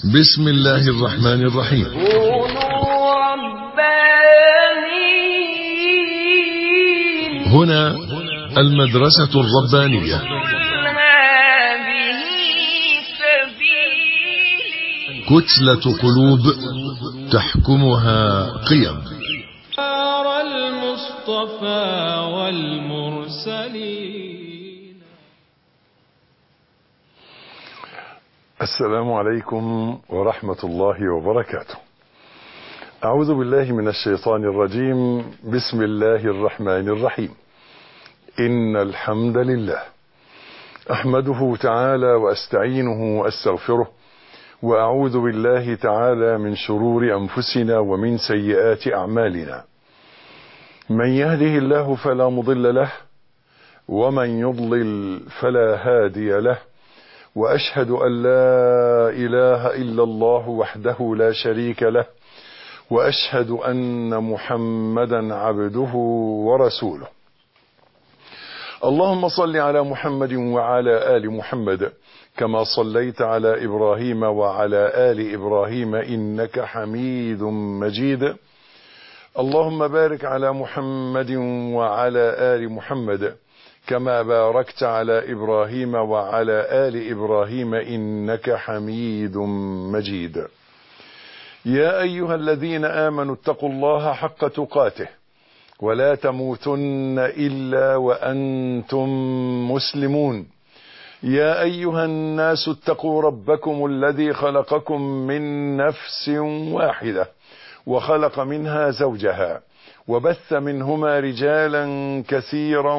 بسم الله الرحمن الرحيم. كونوا ربانيين. هنا المدرسة الربانية. هذه سبيلي. كتلة قلوب تحكمها قيم. نار المصطفى والمرسلين. السلام عليكم ورحمة الله وبركاته. أعوذ بالله من الشيطان الرجيم. بسم الله الرحمن الرحيم. إن الحمد لله أحمده تعالى وأستعينه وأستغفره، وأعوذ بالله تعالى من شرور أنفسنا ومن سيئات أعمالنا. من يهده الله فلا مضل له، ومن يضلل فلا هادي له، وأشهد أن لا إله إلا الله وحده لا شريك له، وأشهد أن محمدا عبده ورسوله. اللهم صل على محمد وعلى آل محمد كما صليت على إبراهيم وعلى آل إبراهيم إنك حميد مجيد. اللهم بارك على محمد وعلى آل محمد كما باركت على إبراهيم وعلى آل إبراهيم إنك حميد مجيد. يا أيها الذين آمنوا اتقوا الله حق تقاته ولا تموتن إلا وأنتم مسلمون. يا أيها الناس اتقوا ربكم الذي خلقكم من نفس واحدة وخلق منها زوجها وبث منهما رجالا كثيرا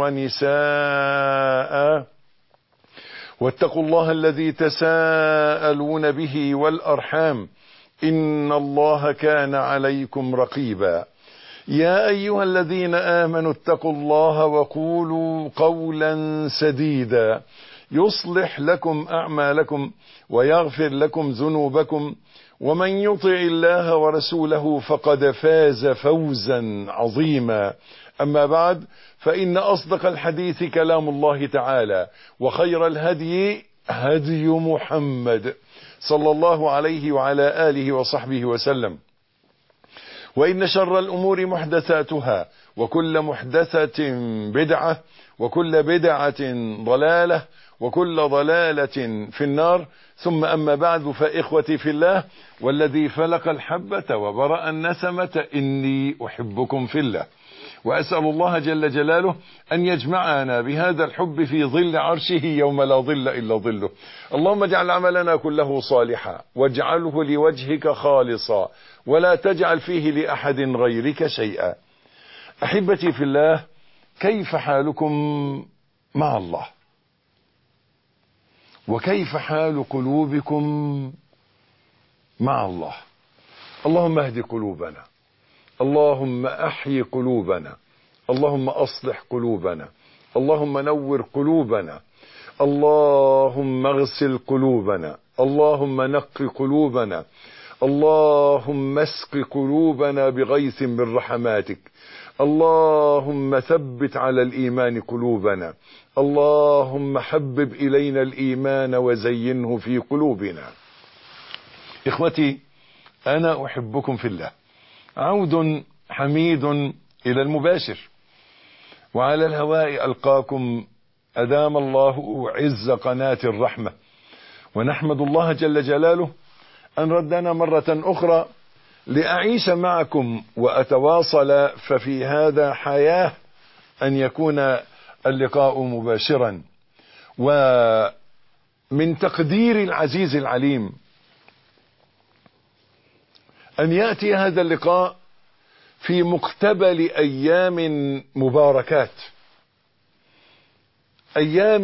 ونساء، واتقوا الله الذي تساءلون به والأرحام إن الله كان عليكم رقيبا. يا أيها الذين آمنوا اتقوا الله وقولوا قولا سديدا يصلح لكم أعمالكم ويغفر لكم ذنوبكم، ومن يطع الله ورسوله فقد فاز فوزا عظيما. أما بعد، فإن أصدق الحديث كلام الله تعالى، وخير الهدي هدي محمد صلى الله عليه وعلى آله وصحبه وسلم. وإن شر الأمور محدثاتها، وكل محدثة بدعة، وكل بدعة ضلالة، وكل ضلالة في النار. ثم أما بعد، فإخوتي في الله، والذي فلق الحبة وبرأ النسمة إني أحبكم في الله، وأسأل الله جل جلاله أن يجمعنا بهذا الحب في ظل عرشه يوم لا ظل إلا ظله. اللهم اجعل عملنا كله صالحا، واجعله لوجهك خالصا، ولا تجعل فيه لأحد غيرك شيئا. أحبتي في الله، كيف حالكم مع الله؟ وكيف حال قلوبكم مع الله؟ اللهم اهد قلوبنا، اللهم احيي قلوبنا، اللهم اصلح قلوبنا، اللهم نور قلوبنا، اللهم اغسل قلوبنا، اللهم نق قلوبنا، اللهم اسق قلوبنا بغيث من رحماتك، اللهم ثبت على الإيمان قلوبنا، اللهم حبب إلينا الإيمان وزينه في قلوبنا. إخوتي، أنا أحبكم في الله. عود حميد إلى المباشر، وعلى الهواء ألقاكم أدام الله عز قناة الرحمة، ونحمد الله جل جلاله أن ردنا مرة أخرى لأعيش معكم وأتواصل. ففي هذا حياة أن يكون اللقاء مباشرا، ومن تقدير العزيز العليم أن يأتي هذا اللقاء في مقتبل أيام مباركات، أيام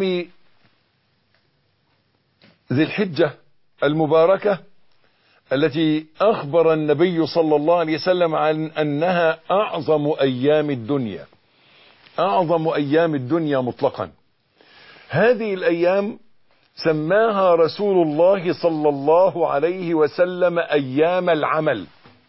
ذي الحجة المباركة، التي أخبر النبي صلى الله عليه وسلم عن أنها أعظم أيام الدنيا، أعظم أيام الدنيا مطلقا. هذه الأيام سماها رسول الله صلى الله عليه وسلم أيام العمل.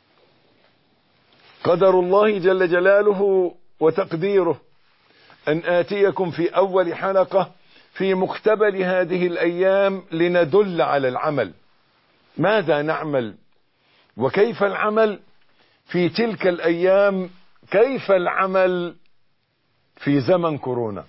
قدر الله جل جلاله وتقديره أن آتيكم في أول حلقة في مقتبل هذه الأيام لندل على العمل، ماذا نعمل وكيف العمل في تلك الأيام؟ كيف العمل في زمن كورونا؟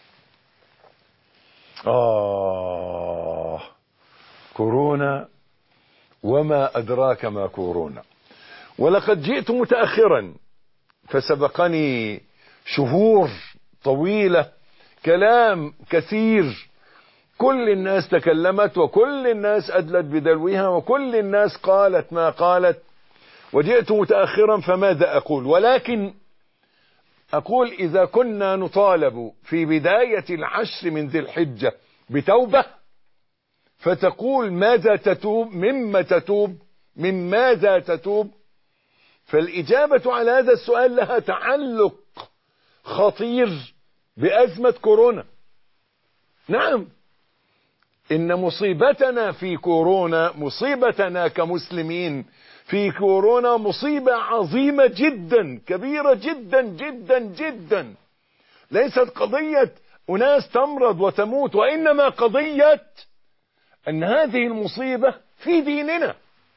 كورونا وما أدراك ما كورونا. ولقد جئت متأخرا فسبقني شهور طويلة، كلام كثير، كل الناس تكلمت وكل الناس أدلت بدلوها وكل الناس قالت ما قالت، وجئت متأخرا فماذا أقول؟ ولكن أقول إذا كنا نطالب في بداية العشر من ذي الحجة بتوبة، فتقول ماذا تتوب، مما تتوب، من ماذا تتوب؟ فالإجابة على هذا السؤال لها تعلق خطير بأزمة كورونا. نعم، إن مصيبتنا في كورونا، مصيبتنا كمسلمين في كورونا مصيبة عظيمة جدا، كبيرة جدا جدا جدا. ليست قضية أناس تمرض وتموت، وإنما قضية أن هذه المصيبة في ديننا.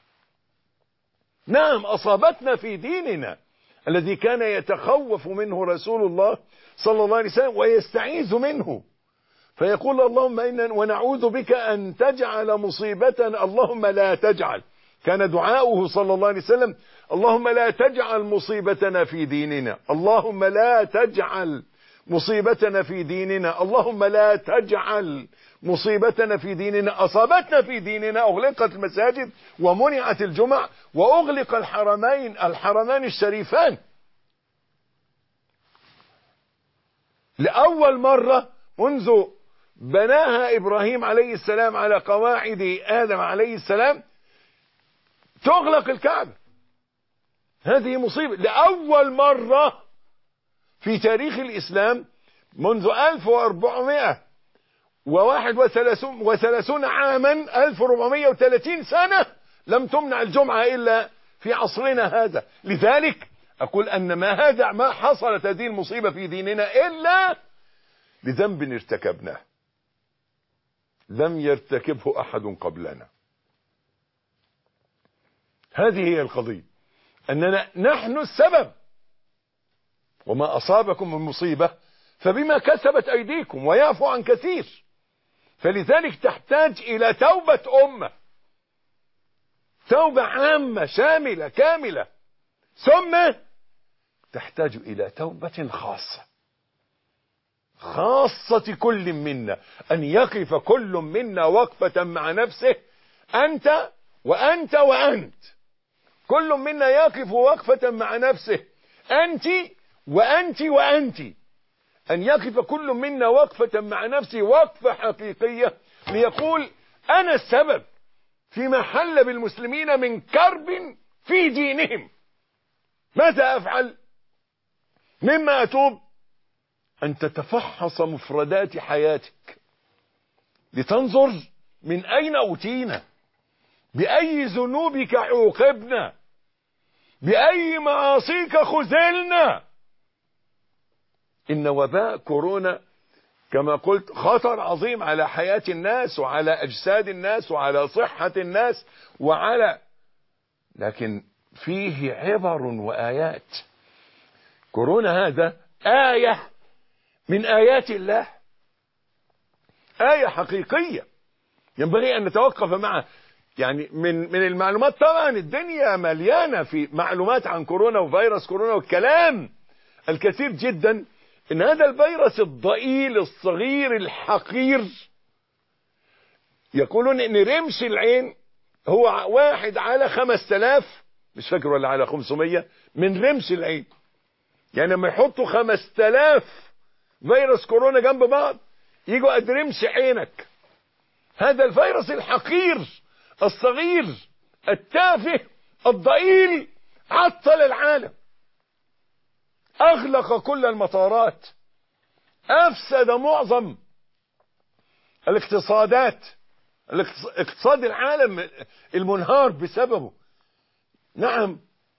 نعم، أصابتنا في ديننا الذي كان يتخوف منه رسول الله صلى الله عليه وسلم ويستعيذ منه، فيقول اللهم إنا ونعوذ بك أن تجعل مصيبتنا، اللهم لا تجعل. كان دعاؤه صلى الله عليه وسلم اللهم لا تجعل مصيبتنا في ديننا، اللهم لا تجعل مصيبتنا في ديننا، اللهم لا تجعل مصيبتنا في ديننا. أصابتنا في ديننا، أغلقت المساجد ومنعت الجمع وأغلق الحرمين الشريفان لأول مرة منذ بناها إبراهيم عليه السلام على قواعد آدم عليه السلام. تغلق الكعبة، هذه مصيبة لأول مرة في تاريخ الإسلام منذ 1431 عاما، 1430 سنة لم تمنع الجمعة إلا في عصرنا هذا. لذلك أقول أن ما حصلت هذه المصيبة في ديننا إلا لذنب ارتكبناه لم يرتكبه أحد قبلنا. هذه هي القضية، أننا نحن السبب، وما أصابكم من مصيبة فبما كسبت أيديكم ويعفو عن كثير. فلذلك تحتاج إلى توبة أمة، توبة عامة شاملة كاملة، ثم تحتاج إلى توبة خاصة كل منا، أن يقف كل منا وقفة مع نفسه، أنت وأنت وأنت، كل منا يقف وقفة مع نفسه، أنت وأنت وأنت، أن يقف كل منا وقفة مع نفسه وقفة حقيقية ليقول أنا السبب فيما حل بالمسلمين من كرب في دينهم. ماذا أفعل؟ مما أتوب أن تتفحص مفردات حياتك لتنظر من أين أوتينا، بأي ذنوبك عوقبنا، بأي معاصيك خذلنا. إن وباء كورونا كما قلت خطر عظيم على حياة الناس وعلى أجساد الناس وعلى صحة الناس لكن فيه عبر وآيات. كورونا هذا آية من آيات الله، آية حقيقية ينبغي أن نتوقف معها. يعني من المعلومات، طبعا الدنيا مليانة في معلومات عن كورونا وفيروس كورونا والكلام الكثير جدا، إن هذا الفيروس الضئيل الصغير الحقير، يقولون إن رمش العين هو 1 على 5000، مش فاكر ولا على 500 من رمش العين. يعني لما يحطوا 5000 فيروس كورونا جنب بعض يجوا قد رمش عينك. هذا الفيروس الحقير الصغير التافه الضئيل عطل العالم، أغلق كل المطارات، أفسد معظم الاقتصادات، اقتصاد العالم المنهار بسببه. نعم،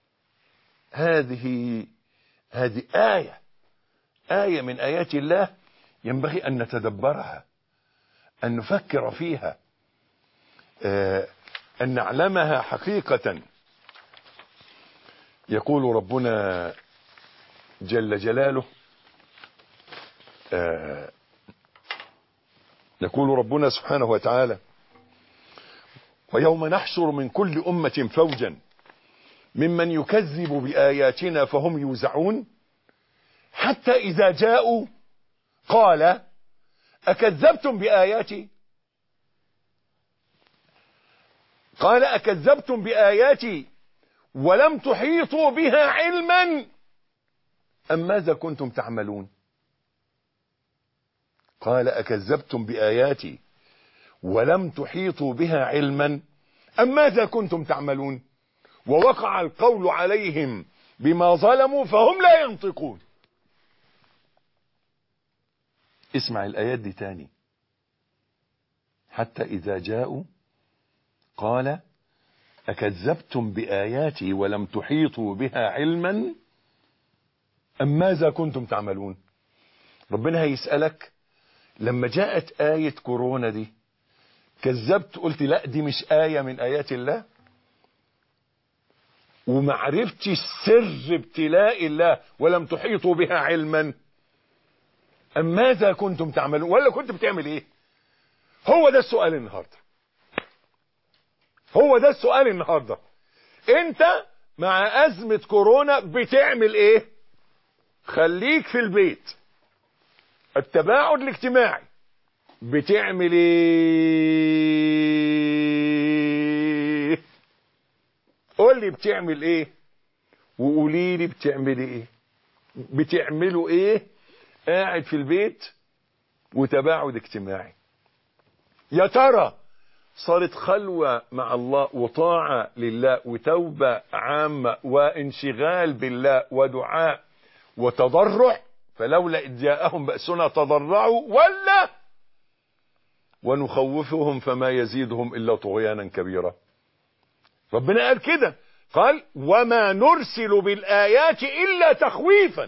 هذه آية من آيات الله ينبغي أن نتدبرها، أن نفكر فيها. أن نعلمها حقيقة. يقول ربنا جل جلاله يقول ربنا سبحانه وتعالى: ويوم نحشر من كل أمة فوجا ممن يكذب بآياتنا فهم يوزعون حتى إذا جاءوا قال أكذبتم بآياتي ولم تحيطوا بها علما أم ماذا كنتم تعملون. قال أكذبتم بآياتي ولم تحيطوا بها علما أم ماذا كنتم تعملون ووقع القول عليهم بما ظلموا فهم لا ينطقون. اسمع الآيات دي تاني. حتى إذا جاءوا قال أكذبتم بآياتي ولم تحيطوا بها علما أم ماذا كنتم تعملون. ربنا هيسألك لما جاءت آية كورونا دي كذبت قلت لا دي مش آية من آيات الله ومعرفتش سر ابتلاء الله ولم تحيطوا بها علما أم ماذا كنتم تعملون، ولا كنت بتعمل ايه؟ هو ده السؤال النهاردة. انت مع أزمة كورونا بتعمل ايه؟ خليك في البيت، التباعد الاجتماعي، بتعمل ايه؟ قول لي بتعمل ايه وقولي لي بتعملي ايه. بتعملوا ايه قاعد في البيت وتباعد اجتماعي؟ يا ترى صارت خلوة مع الله وطاعة لله وتوبة عامة وانشغال بالله ودعاء وتضرع فلولا إذ جاءهم بأسنا تضرعوا، ولا ونخوفهم فما يزيدهم إلا طغيانا كبيرا؟ ربنا قال كده، قال وما نرسل بالآيات إلا تخويفا.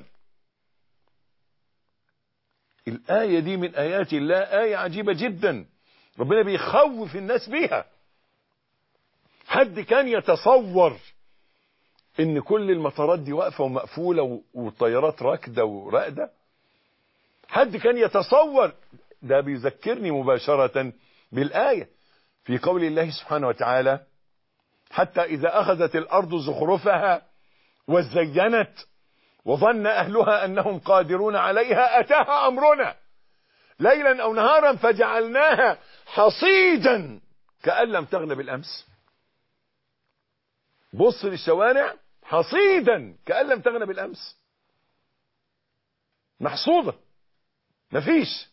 الآية دي من آيات الله، آية عجيبة جدا، ربنا بيخوف الناس بيها. حد كان يتصور ان كل المطارات دي واقفة ومقفولة والطيارات راكدة وراقدة؟ حد كان يتصور؟ ده بيذكرني مباشرة بالآية في قول الله سبحانه وتعالى: حتى إذا أخذت الأرض زخرفها وزينت وظن أهلها أنهم قادرون عليها أتاها أمرنا ليلا أو نهارا فجعلناها حصيدا كأن لم تغن بالأمس. بص للشوارع حصيدا كأن لم تغن بالأمس، محصودة، مفيش.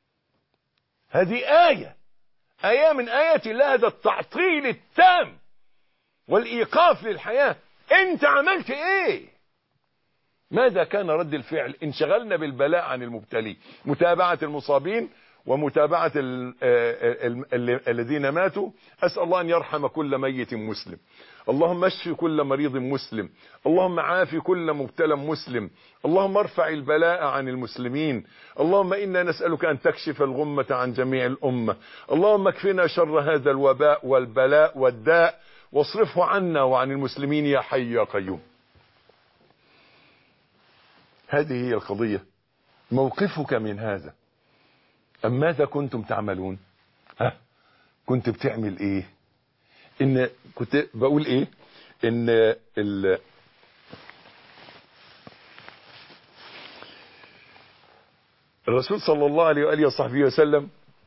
هذه آية من آيات الله، هذا التعطيل التام والإيقاف للحياة. انت عملت ايه؟ ماذا كان رد الفعل؟ انشغلنا بالبلاء عن المبتلي، متابعة المصابين ومتابعة الذين ماتوا. أسأل الله أن يرحم كل ميت مسلم، اللهم اشف كل مريض مسلم، اللهم عافي كل مبتلى مسلم، اللهم ارفع البلاء عن المسلمين، اللهم إنا نسألك أن تكشف الغمة عن جميع الأمة، اللهم اكفنا شر هذا الوباء والبلاء والداء واصرفه عنا وعن المسلمين يا حي يا قيوم. هذه هي القضية. موقفك من هذا أم ماذا كنتم تعملون؟ كنت بتعمل ايه؟ كنت بقول ايه؟ الرسول صلى الله عليه وآله وصحبه وسلم،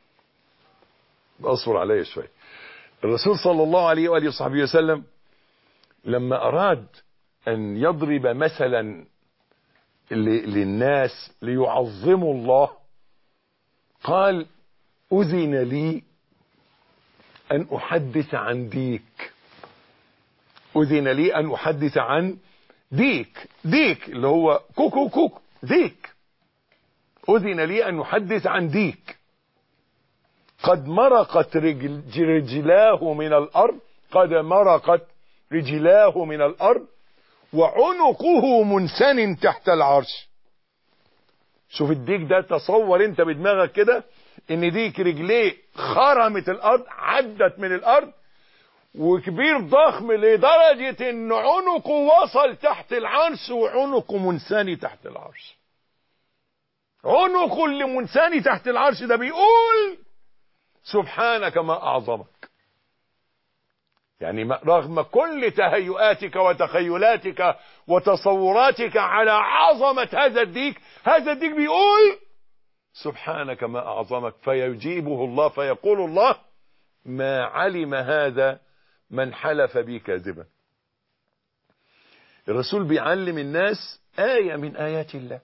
أصبر علي شوي. الرسول صلى الله عليه وآله وصحبه وسلم لما أراد أن يضرب مثلا للناس ليعظموا الله قال: أذن لي أن أحدث عن ديك. أذن لي أن أحدث عن ديك. ديك اللي هو كوكو كوك ديك. أذن لي أن أحدث عن ديك قد مرقت رجلاه من الأرض، قد مرقت رجلاه من الأرض وعنقه منسن تحت العرش. شوف الديك ده، تصور انت بدماغك كده ان ديك رجليه خرمت الارض، عدت من الارض وكبير ضخم لدرجة ان عنقه وصل تحت العرش وعنقه منساني تحت العرش. عنقه اللي منساني تحت العرش ده بيقول سبحانك ما اعظمك. يعني رغم كل تهيؤاتك وتخيلاتك وتصوراتك على عظمة هذا الديك بيقول سبحانك ما اعظمك. فيجيبه الله فيقول الله ما علم هذا من حلف بي كاذبا. الرسول بيعلم الناس آية من آيات الله.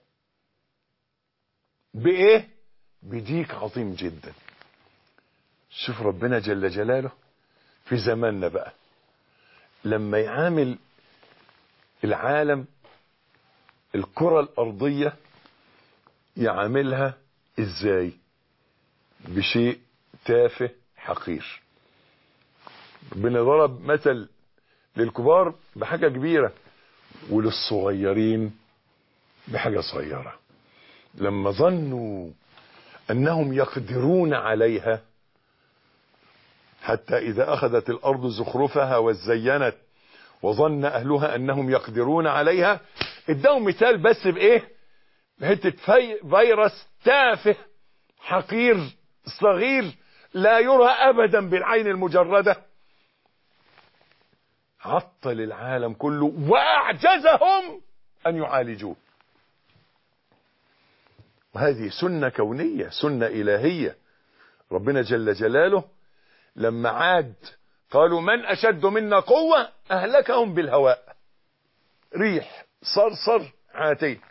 بإيه؟ بديك عظيم جدا. شوف ربنا جل جلاله في زماننا بقى لما يعامل العالم، الكرة الأرضية، يعاملها إزاي؟ بشيء تافه حقير. ربنا ضرب مثل للكبار بحاجة كبيرة وللصغيرين بحاجة صغيرة. لما ظنوا أنهم يقدرون عليها حتى إذا أخذت الأرض زخرفها وزينت وظن أهلها أنهم يقدرون عليها، اداهم مثال بس بإيه؟ بحتة فيروس تافه حقير صغير لا يرى أبدا بالعين المجردة، عطل العالم كله وأعجزهم أن يعالجوه. وهذه سنة كونية، سنة إلهية. ربنا جل جلاله لما عاد قالوا من أشد منا قوة أهلكهم بالهواء، ريح صرصر عاتين.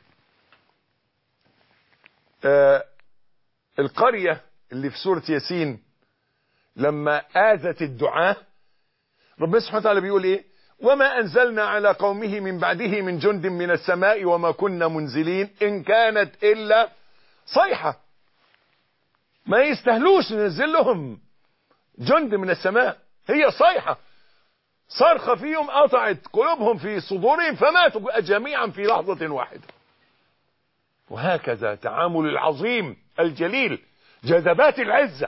القرية اللي في سورة ياسين لما آذت الدعاة، ربنا سبحانه وتعالى بيقول ايه؟ وما أنزلنا على قومه من بعده من جند من السماء وما كنا منزلين إن كانت إلا صيحة. ما يستهلوش ننزل لهم جند من السماء، هي صيحة صرخة فيهم قطعت قلوبهم في صدورهم فماتوا جميعا في لحظة واحدة. وهكذا تعامل العظيم الجليل، جذبات العزة،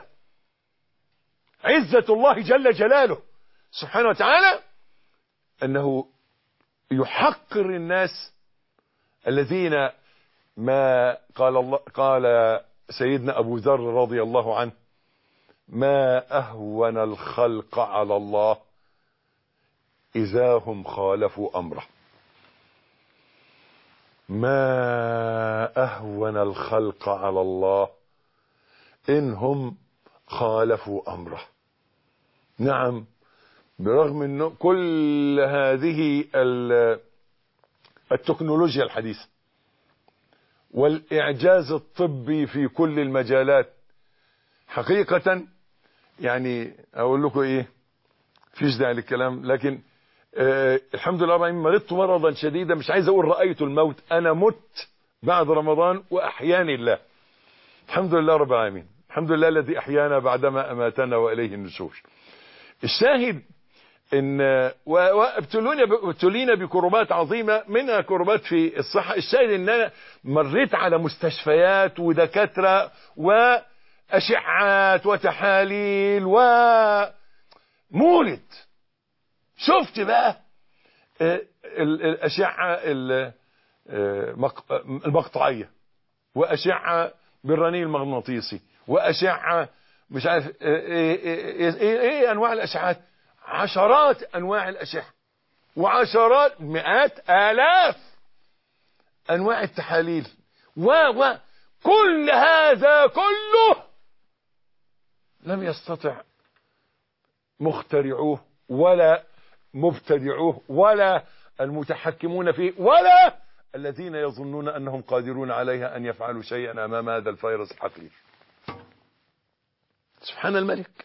عزة الله جل جلاله سبحانه وتعالى، أنه يحقر الناس الذين ما قال سيدنا أبو ذر رضي الله عنه ما أهون الخلق على الله إذا هم خالفوا أمره. ما أهون الخلق على الله إنهم خالفوا أمره. نعم، برغم أن كل هذه التكنولوجيا الحديثة والإعجاز الطبي في كل المجالات حقيقة، يعني أقول لكم إيه، فيش داعي للكلام، لكن الحمد لله رب العالمين مرضت مرضا شديدا، مش عايز أقول رأيت الموت، أنا مت بعد رمضان وأحياني الله. الحمد لله رب العالمين، الحمد لله الذي أحيانا بعدما أماتنا وإليه النشور. الشاهد ان وابتلينا بكربات عظيمة، منها كربات في الصحة. الشاهد ان انا مريت على مستشفيات ودكاترة واشعات وتحاليل ومولد. شفت بقى الاشعة المقطعية، واشعة بالرنين المغناطيسي، واشعة مش عارف ايه انواع الاشعات، عشرات انواع الاشعه، وعشرات مئات الاف انواع التحاليل، كل هذا كله لم يستطع مخترعوه ولا مبتدعوه ولا المتحكمون فيه ولا الذين يظنون انهم قادرون عليها ان يفعلوا شيئا امام هذا الفيروس الحقير. سبحان الملك.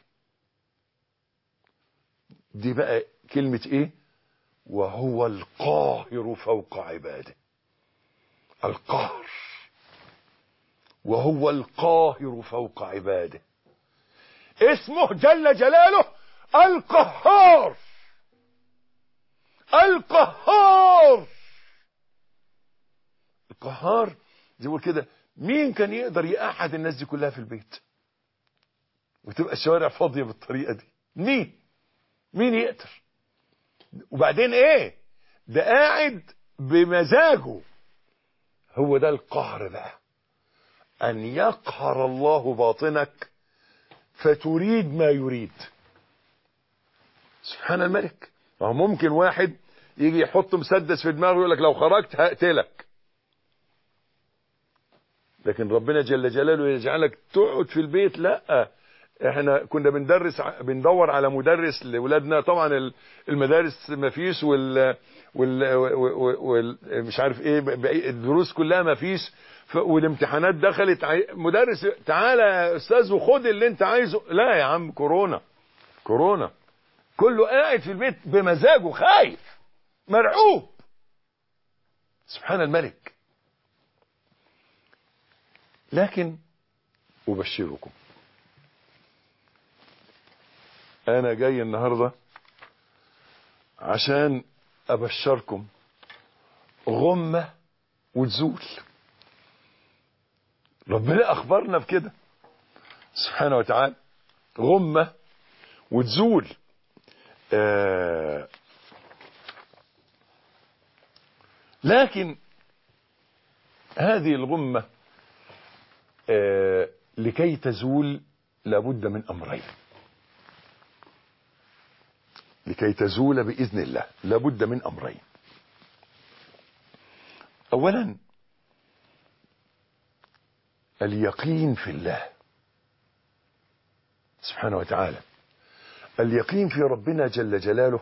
دي بقى كلمة ايه؟ وهو القاهر فوق عباده. القهر، وهو القاهر فوق عباده. اسمه جل جلاله القهار. القهار، القهار زي ما كده. مين كان يقدر يقعد الناس دي كلها في البيت وتبقى الشوارع فاضية بالطريقة دي؟ مين؟ مين يقدر؟ وبعدين ايه ده؟ قاعد بمزاجه. هو ده القهر بقى، ان يقهر الله باطنك فتريد ما يريد. سبحان الملك. ما هو ممكن واحد يجي يحط مسدس في دماغه ويقول لك لو خرجت هقتلك، لكن ربنا جل جلاله يجعلك تقعد في البيت. لا، احنا كنا بندور على مدرس لاولادنا. طبعا المدارس ما فيش مش عارف ايه، الدروس كلها ما فيش، والامتحانات دخلت. مدرس تعالى يا استاذ وخد اللي انت عايزه. لا يا عم، كورونا كله قاعد في البيت بمزاجه، خايف مرعوب. سبحان الملك. لكن أبشركم، أنا جاي النهاردة عشان أبشركم غمة وتزول. ربنا أخبرنا بكده سبحانه وتعالى، غمة وتزول. لكن هذه الغمة لكي تزول لابد من أمرين. لكي تزول بإذن الله لابد من أمرين. أولا اليقين في الله سبحانه وتعالى، اليقين في ربنا جل جلاله،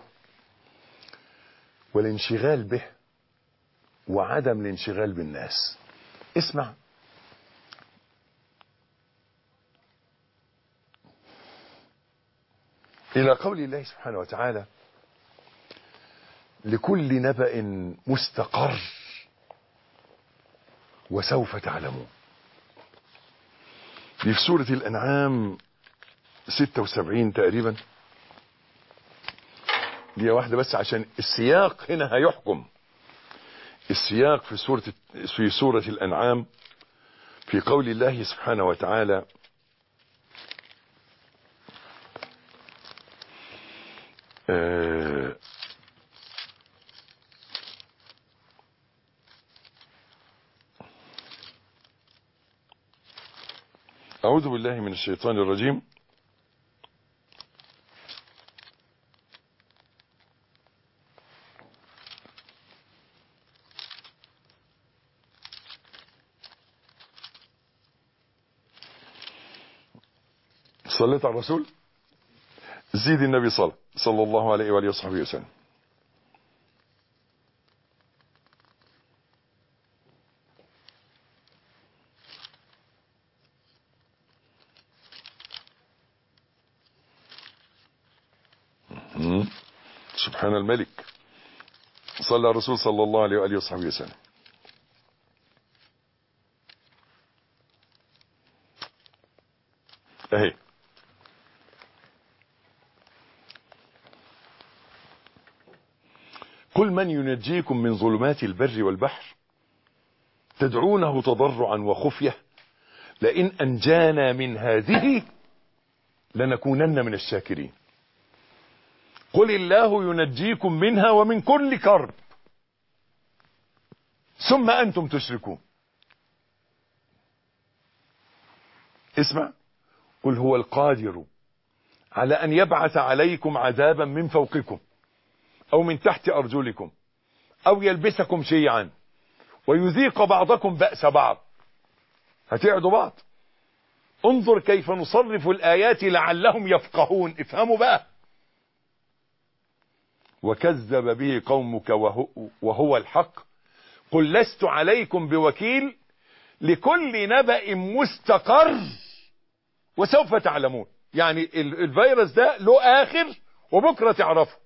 والانشغال به وعدم الانشغال بالناس. اسمع، إلى قول الله سبحانه وتعالى: لكل نبأ مستقر وسوف تعلمون. دي في سورة الأنعام 76 تقريبا. دي واحدة بس عشان السياق هنا هيحكم. السياق في سورة الأنعام في قول الله سبحانه وتعالى: أعوذ بالله من الشيطان الرجيم. صليت على الرسول، زيد النبي صلى الله عليه وآله وصحبه وسلم. سبحان الملك. صلى على الرسول صلى الله عليه وآله وصحبه وسلم. اهي قل من ينجيكم من ظلمات البر والبحر تدعونه تضرعا وخفية لئن أنجانا من هذه لنكونن من الشاكرين. قل الله ينجيكم منها ومن كل كرب ثم أنتم تشركون. اسمع، قل هو القادر على أن يبعث عليكم عذابا من فوقكم أو من تحت أرجلكم أو يلبسكم شيعا ويذيق بعضكم بأس بعض. هتعدوا بعض. انظر كيف نصرف الآيات لعلهم يفقهون. افهموا بقى. وكذب به قومك وهو الحق قل لست عليكم بوكيل لكل نبأ مستقر وسوف تعلمون. يعني الفيروس ده له آخر وبكرة تعرفه.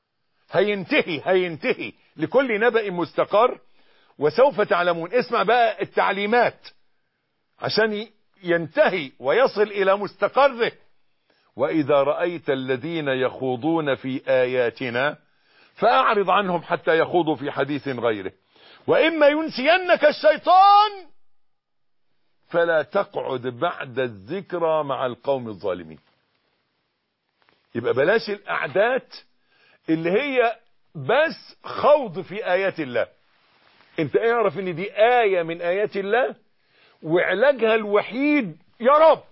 هينتهي لكل نبأ مستقر وسوف تعلمون. اسمع بقى التعليمات عشان ينتهي ويصل إلى مستقره. وإذا رأيت الذين يخوضون في آياتنا فأعرض عنهم حتى يخوضوا في حديث غيره وإما ينسينك الشيطان فلا تقعد بعد الذكرى مع القوم الظالمين. يبقى بلاش القعدات اللي هي بس خوض في آيات الله. انت اعرف ان دي آية من آيات الله، وعلاجها الوحيد يا رب،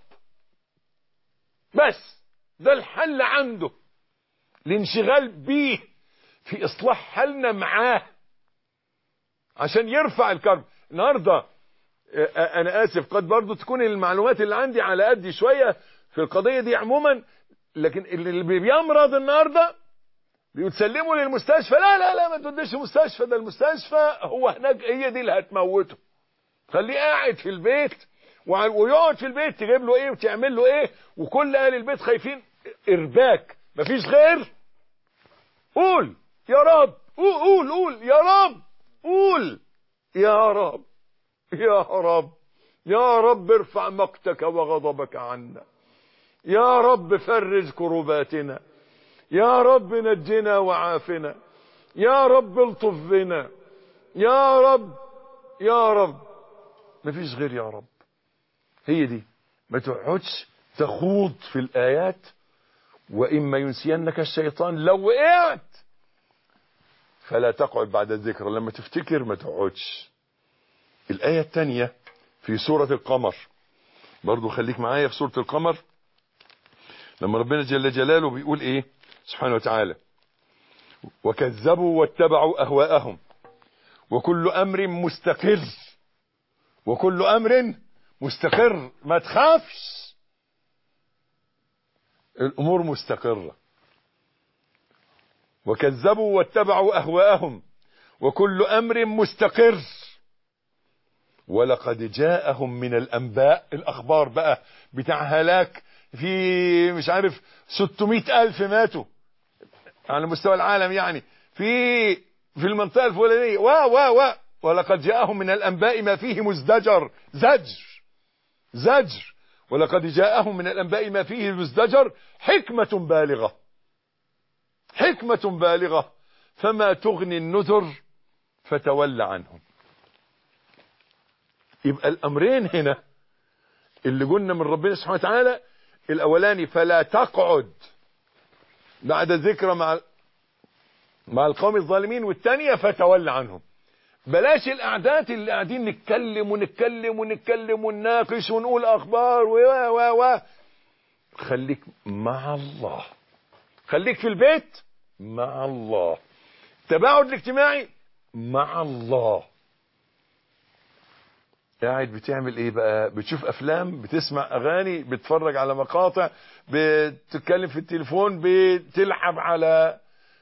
بس ده الحل عنده، الانشغال بيه في اصلاح حالنا معاه عشان يرفع الكرب. النهارده انا اسف قد برضو تكون المعلومات اللي عندي على قدي شويه في القضيه دي عموما، لكن اللي بيمرض النهارده بيتسلموا للمستشفى. لا لا لا، ما توديش المستشفى، ده المستشفى هو هناك هي دي اللي هتموته. خليه قاعد في البيت ويقعد في البيت، تجيب له ايه وتعمل له ايه، وكل اهل البيت خايفين ارباك، مفيش غير قول يا رب، قول يا رب، قول يا رب، يا رب، يا رب ارفع مقتك وغضبك عنا، يا رب فرج كرباتنا، يا رب نجنا وعافنا، يا رب الطف بنا، يا رب، يا رب. مفيش غير يا رب، هي دي. ما تقعدش تخوض في الآيات، وإما ينسينك الشيطان لو وقعت فلا تقعد بعد الذكر، لما تفتكر ما تقعدش. الآية الثانية في سورة القمر، برضو خليك معايا في سورة القمر، لما ربنا جل جلاله بيقول ايه سبحانه وتعالى: وكذبوا واتبعوا أهواءهم وكل أمر مستقر، وكل أمر مستقر. ما تخافش، الأمور مستقرة. وكذبوا واتبعوا أهواءهم وكل أمر مستقر ولقد جاءهم من الأنباء، الأخبار بقى بتاع هلاك في مش عارف 600,000 ماتوا على مستوى العالم، يعني في المنطقة الفلانية ولقد جاءهم من الأنباء ما فيه مزدجر، زجر. ولقد جاءهم من الأنباء ما فيه مزدجر، حكمة بالغة فما تغني النذر فتولى عنهم. يبقى الأمرين هنا اللي قلنا من ربنا سبحانه وتعالى، الأولاني فلا تقعد بعد ذكر مع القوم الظالمين، والثانية فتولى عنهم. بلاش الأعداد اللي قاعدين نتكلم ونناقش ونقول أخبار خليك مع الله، خليك في البيت مع الله، التباعد الاجتماعي مع الله. قاعد بتعمل ايه بقى؟ بتشوف افلام، بتسمع اغاني، بتتفرج على مقاطع، بتتكلم في التليفون، بتلعب على،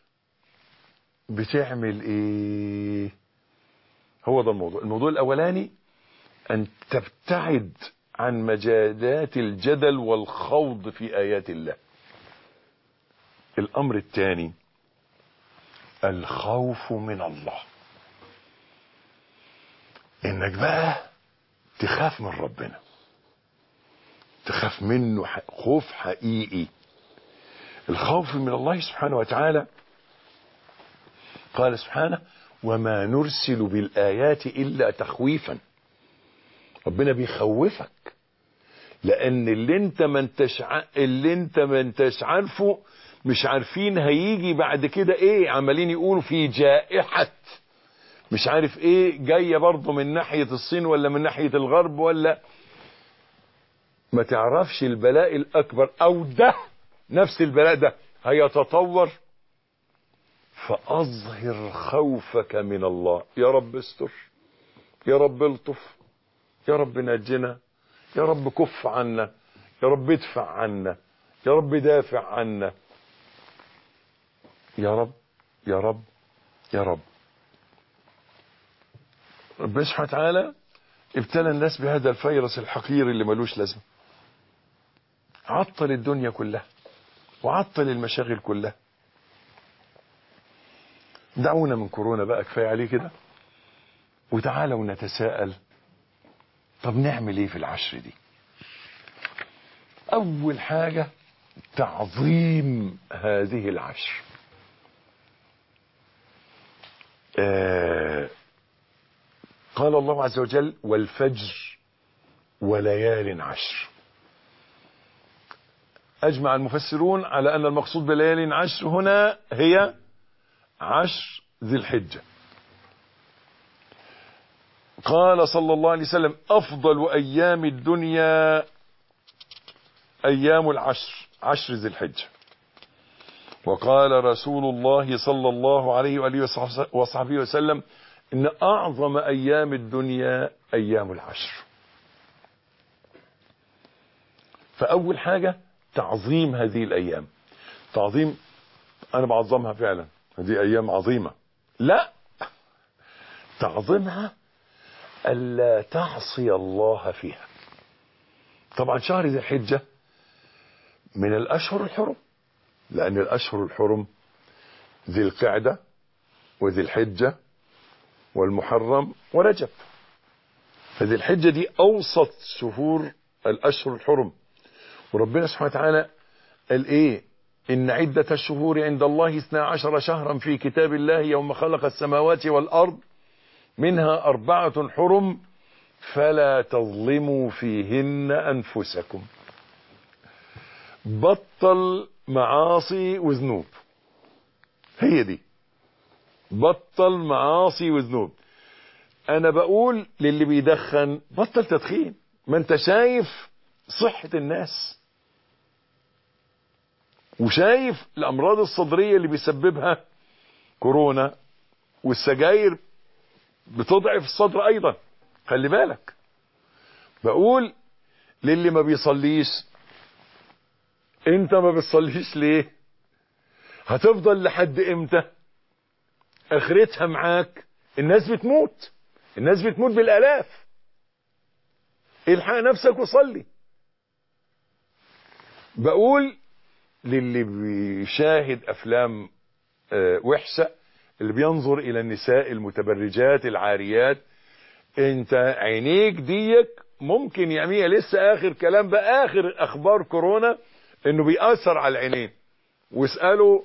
بتعمل ايه؟ هو ده الموضوع الاولاني، ان تبتعد عن مجالات الجدل والخوض في ايات الله. الامر الثاني الخوف من الله، انك بقى تخاف من ربنا، تخاف منه خوف حقيقي. الخوف من الله سبحانه وتعالى، قال سبحانه: وما نرسل بالآيات إلا تخويفا. ربنا بيخوفك، لأن اللي انت ما انتش عارفه، مش عارفين هيجي بعد كده ايه. عمالين يقولوا في جائحة مش عارف ايه جاية برضه من ناحية الصين ولا من ناحية الغرب، ولا ما تعرفش البلاء الأكبر أو ده نفس البلاء ده هيتطور. فأظهر خوفك من الله، يا رب استر، يا رب الطف، يا رب نجنا، يا رب كف عنا، يا رب ادفع عنا، يا رب دافع عنا، يا رب يا رب يا رب. ربنا سبحانه وتعالى ابتلى الناس بهذا الفيروس الحقير اللي ملوش لازمه، عطل الدنيا كلها وعطل المشاغل كلها. دعونا من كورونا بقى، كفايه عليه كده، وتعالوا نتساءل، طب نعمل ايه في العشر دي؟ اول حاجه تعظيم هذه العشر. قال الله عز وجل: والفجر وليال عشر. أجمع المفسرون على أن المقصود بليال عشر هنا هي عشر ذي الحجة. قال صلى الله عليه وسلم أفضل أيام الدنيا أيام العشر، عشر ذي الحجة. وقال رسول الله صلى الله عليه وآله وصحبه وسلم إن أعظم أيام الدنيا أيام العشر. فأول حاجة تعظيم هذه الأيام. تعظيم، أنا بعظمها فعلا، هذه أيام عظيمة. لا، تعظيمها ألا تعصي الله فيها. طبعا شهر ذي الحجة من الأشهر الحرم، لأن الأشهر الحرم ذي القعدة وذي الحجة والمحرم ورجب. فذي الحجة دي أوسط شهور الأشهر الحرم. وربنا سبحانه وتعالى قال إيه؟ إن عدة الشهور عند الله 12 شهرا في كتاب الله يوم خلق السماوات والأرض منها 4 حرم فلا تظلموا فيهن أنفسكم. بطل معاصي وذنوب، هي دي، بطل معاصي وذنوب. أنا بقول للي بيدخن بطل تدخين، ما انت شايف صحة الناس وشايف الأمراض الصدرية اللي بيسببها كورونا، والسجاير بتضعف الصدر أيضا، خلي بالك. بقول للي ما بيصليش انت ما بتصليش ليه؟ هتفضل لحد امتى؟ اخرتها معاك الناس بتموت، الناس بتموت بالآلاف. الحق نفسك وصلي. بقول للي بيشاهد افلام وحشة، اللي بينظر الى النساء المتبرجات العاريات، انت عينيك ديك ممكن يعميها. لسه اخر كلام بقى، اخر اخبار كورونا انه بيأثر على العينين. واسألوا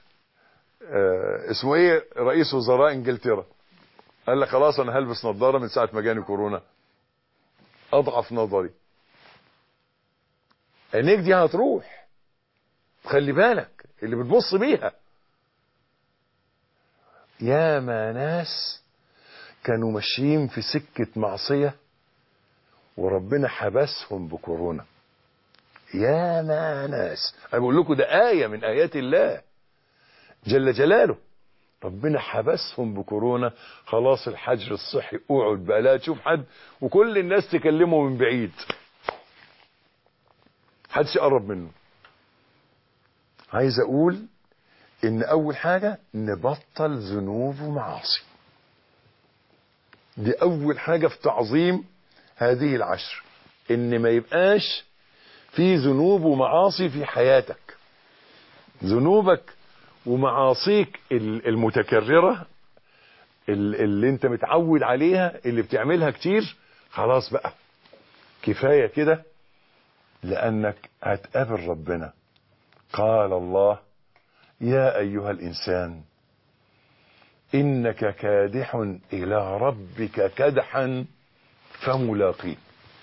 اسمه ايه رئيس وزراء انجلترا، قال لك خلاص انا هلبس نظارة من ساعة ما جاني كورونا، اضعف نظري. عينيك دي هتروح، خلي بالك اللي بتبص بيها. يا ما ناس كانوا ماشيين في سكة معصية وربنا حبسهم بكورونا. يا ما ناس، انا بقول لكم ده آية من آيات الله جل جلاله. ربنا حبسهم بكورونا، خلاص الحجر الصحي اقعد بقى لا تشوف حد، وكل الناس تكلمه من بعيد، محدش يقرب منه. عايز اقول ان اول حاجة نبطل ذنوب ومعاصي، دي اول حاجة في تعظيم هذه العشر، ان ما يبقاش في ذنوب ومعاصي في حياتك. ذنوبك ومعاصيك المتكررة اللي انت متعود عليها، اللي بتعملها كتير، خلاص بقى كفاية كده، لانك هتقابل ربنا. قال الله يا ايها الانسان انك كادح الى ربك كدحا فملاقيه.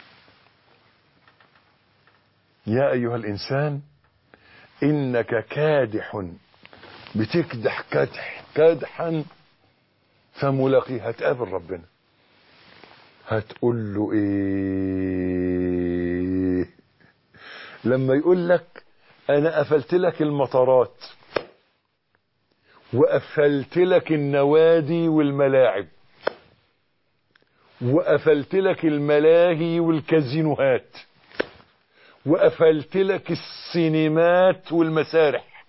يا ايها الانسان انك كادح، بتكدح كدحا فملاقيه، هتقابل ربنا. هتقول له ايه لما يقول لك انا قفلت لك المطارات وقفلت لك النوادي والملاعب وقفلت لك الملاهي والكازينوهات وقفلت لك السينمات والمسارح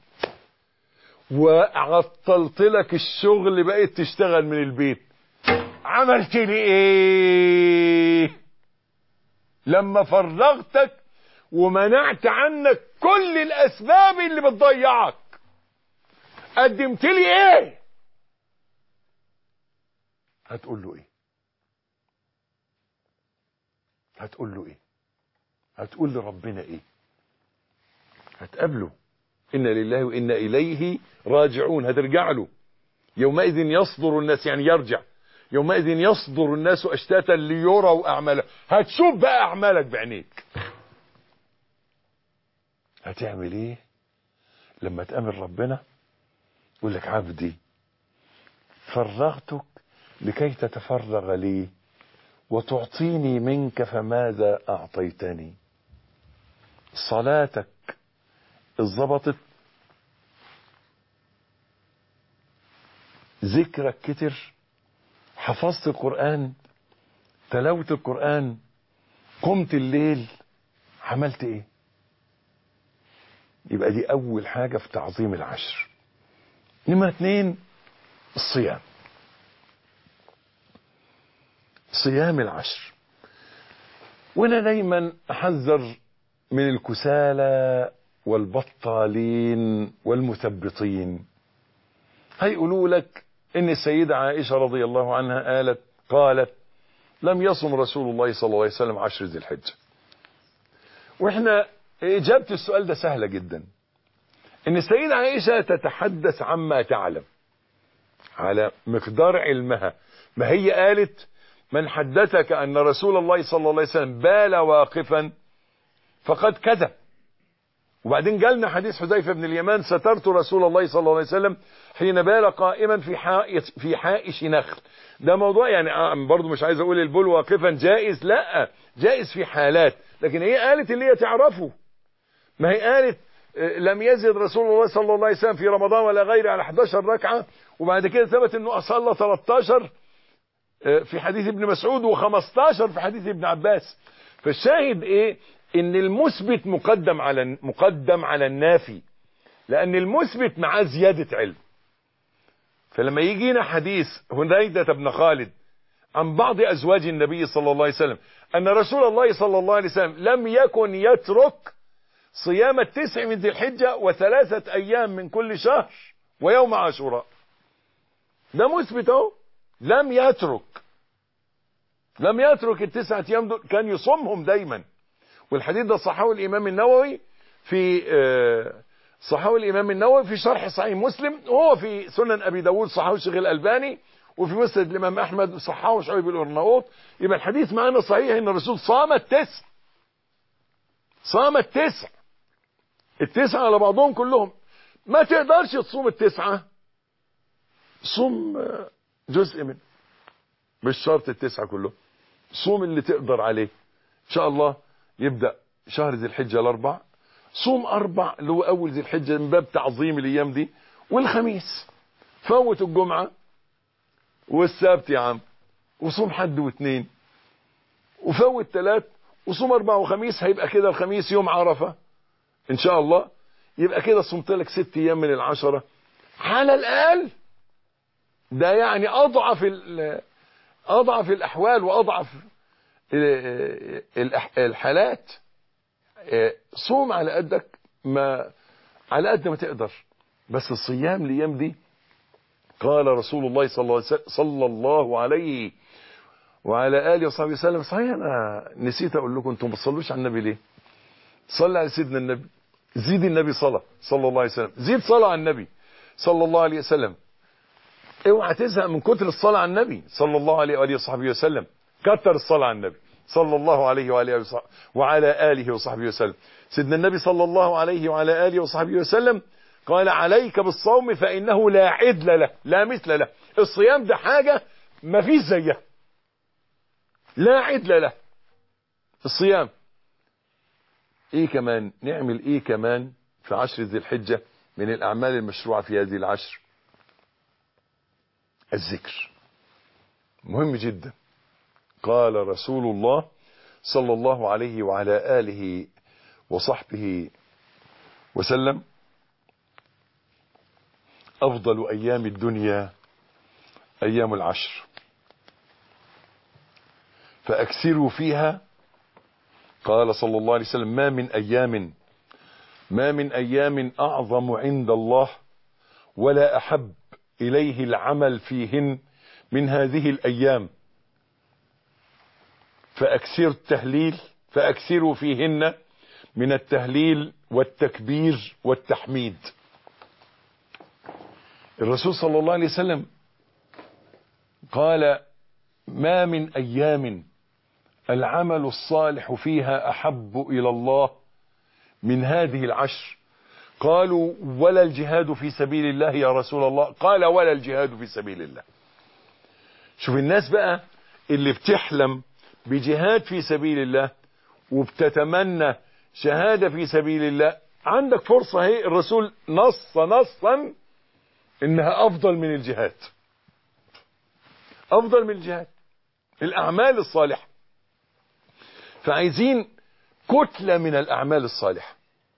وعطلت لك الشغل، بقيت تشتغل من البيت، عملت لي ايه لما فرغتك ومنعت عنك كل الاسباب اللي بتضيعك؟ قدمت لي ايه؟ هتقول له ايه؟ هتقول له ايه؟ هتقول لربنا ايه؟ هتقابله، إنا لله وإنا إليه راجعون، هترجع له. يومئذ يصدر الناس، يعني يرجع، يومئذ يصدر الناس أشتاتا ليروا أعمالهم. هتشوف بقى أعمالك بعينيك، هتعمل ايه لما تقابل ربنا يقول لك عبدي فرغتك لكي تتفرغ لي وتعطيني منك فماذا أعطيتني؟ صلاتك اتظبطت، ذكرك كتر، حفظت القرآن، تلاوت القرآن، قمت الليل، عملت ايه؟ يبقى دي أول حاجة في تعظيم العشر. نمرة 2 الصيام. صيام العشر. وانا دايما احذر من الكسالى والبطالين والمثبطين. هيقولوا لك ان السيدة عائشة رضي الله عنها قالت لم يصم رسول الله صلى الله عليه وسلم 10 ذي الحجة. واحنا اجابة السؤال ده سهلة جدا. ان السيدة عائشة تتحدث عما تعلم على مقدار علمها. ما هي قالت من حدثك أن رسول الله صلى الله عليه وسلم بال واقفا فقد كذب. وبعدين جالنا حديث حذيفة بن اليمان سترت رسول الله صلى الله عليه وسلم حين بال قائما في حائش نخل. ده موضوع يعني برضو مش عايز أقول البول واقفا جائز، لا جائز في حالات، لكن هي قالت اللي هي تعرفه. ما هي قالت لم يزد رسول الله صلى الله عليه وسلم في رمضان ولا غيره على 11 ركعة، وبعد كده ثبت انه صلى 13 في حديث ابن مسعود و15 في حديث ابن عباس. فالشاهد ايه؟ ان المثبت مقدم على النافي، لان المثبت معاه زيادة علم. فلما يجينا حديث هنيدة بن خالد عن بعض ازواج النبي صلى الله عليه وسلم ان رسول الله صلى الله عليه وسلم لم يكن يترك صيام 9 من ذي الحجة و3 ايام من كل شهر ويوم عاشوراء، ده مثبت اهو. لم يترك ال9 ايام دول، كان يصومهم دايما. والحديث ده صححه الامام النووي في شرح صحيح مسلم، وهو في سنن ابي داود صححه الشيخ الالباني، وفي مسند الامام احمد صححه شعيب الارناؤوط. يبقى الحديث معنا صحيح ان الرسول صام ال9 على بعضهم كلهم. ما تقدرش تصوم ال9، صوم جزء منه، مش شرط ال9 كلهم، صوم اللي تقدر عليه. ان شاء الله يبدأ شهر ذي الحجة الاربع، صوم 4 اللي هو اول ذي الحجة من باب تعظيم الايام دي، والخميس فوت الجمعة والسبت يا عم، وصوم حد واثنين، وفوت 3 وصوم 4 وخميس. هيبقى كده الخميس يوم عرفة ان شاء الله، يبقى كده صمت لك 6 ايام من ال10 على الاقل. ده يعني اضعف الاحوال واضعف الحالات. صوم على قدك، على قد ما تقدر. بس الصيام الايام دي قال رسول الله صلى الله عليه وعلى اله وصحبه وسلم. صحيح انا نسيت اقول لكم، انتم ما بتصلوش على النبي ليه؟ صلى على سيدنا النبي، زيد النبي صلى الله عليه وسلم، زيد صلاه على النبي صلى الله عليه وسلم. اوعى تزهق من كتر الصلاه على النبي صلى الله عليه واله وصحبه وسلم. كتر الصلاه على النبي صلى الله عليه واله وعلى اله وصحبه وسلم. سيدنا النبي صلى الله عليه وعلى اله وصحبه وسلم قال عليك بالصوم فانه لا عدل له لا مثل له. الصيام ده حاجه ما فيش زيها، لا عدل له الصيام. ايه كمان نعمل؟ ايه كمان في 10 ذي الحجة من الاعمال المشروعة في هذه العشر؟ الذكر مهم جدا. قال رسول الله صلى الله عليه وعلى آله وصحبه وسلم أفضل أيام الدنيا أيام العشر، فأكثروا فيها. قال صلى الله عليه وسلم ما من أيام أعظم عند الله ولا أحب إليه العمل فيهن من هذه الأيام، فأكثروا فيهن من التهليل والتكبير والتحميد. الرسول صلى الله عليه وسلم قال ما من أيام العمل الصالح فيها أحب إلى الله من هذه العشر؟ قالوا ولا الجهاد في سبيل الله يا رسول الله. قال ولا الجهاد في سبيل الله. شوف الناس بقى اللي بتحلم بجهاد في سبيل الله وبتتمنى شهادة في سبيل الله، عندك فرصة اهي. الرسول نصا انها افضل من الجهاد، افضل من الجهاد، الاعمال الصالحة. فعايزين كتلة من الاعمال الصالحة،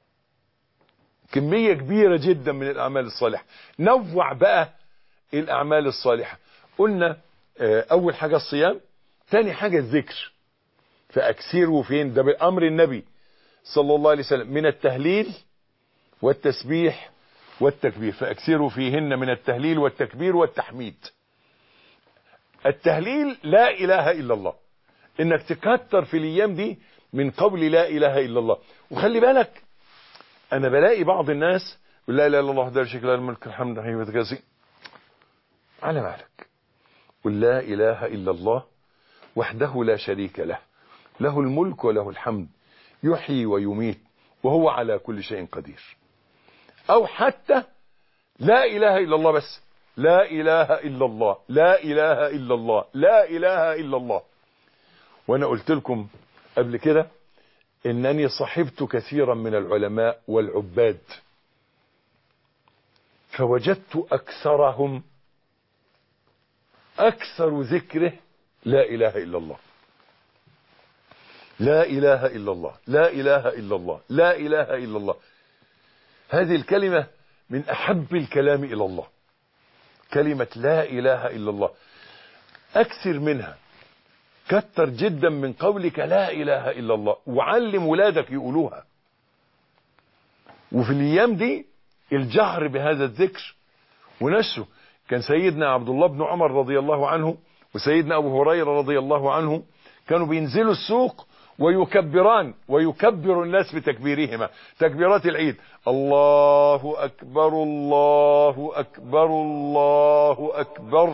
كمية كبيرة جدا من الاعمال الصالحة. نوع بقى الاعمال الصالحة. قلنا اول حاجة الصيام، تاني حاجة الذكر. فاكثروا فين؟ ده بامر النبي صلى الله عليه وسلم، من التهليل والتسبيح والتكبير. فاكثروا فيهن من التهليل والتكبير والتحميد. التهليل لا اله الا الله، انك تكتر في الايام دي من قول لا اله الا الله. وخلي بالك انا بلاقي بعض الناس لا اله الا الله وحده لا شريك له الملك الحمد لله وتكاسي على مالك. قل لا اله الا الله وحده لا شريك له، له الملك وله الحمد يحيي ويميت وهو على كل شيء قدير. او حتى لا اله الا الله بس، لا اله الا الله، لا اله الا الله، لا اله الا الله. وانا قلت لكم قبل كده انني صحبت كثيرا من العلماء والعباد، فوجدت اكثرهم اكثر ذكره لا اله الا الله، لا اله الا الله، لا اله الا الله، لا اله الا الله. هذه الكلمة من احب الكلام الى الله، كلمة لا اله الا الله. اكثر منها، كتر جدا من قولك لا اله الا الله، وعلم ولادك يقولوها. وفي الايام دي الجهر بهذا الذكر ونشره. كان سيدنا عبد الله بن عمر رضي الله عنه وسيدنا ابو هريرة رضي الله عنه كانوا بينزلوا السوق ويكبران، ويكبر الناس بتكبيرهما، تكبيرات العيد. الله اكبر الله اكبر الله اكبر،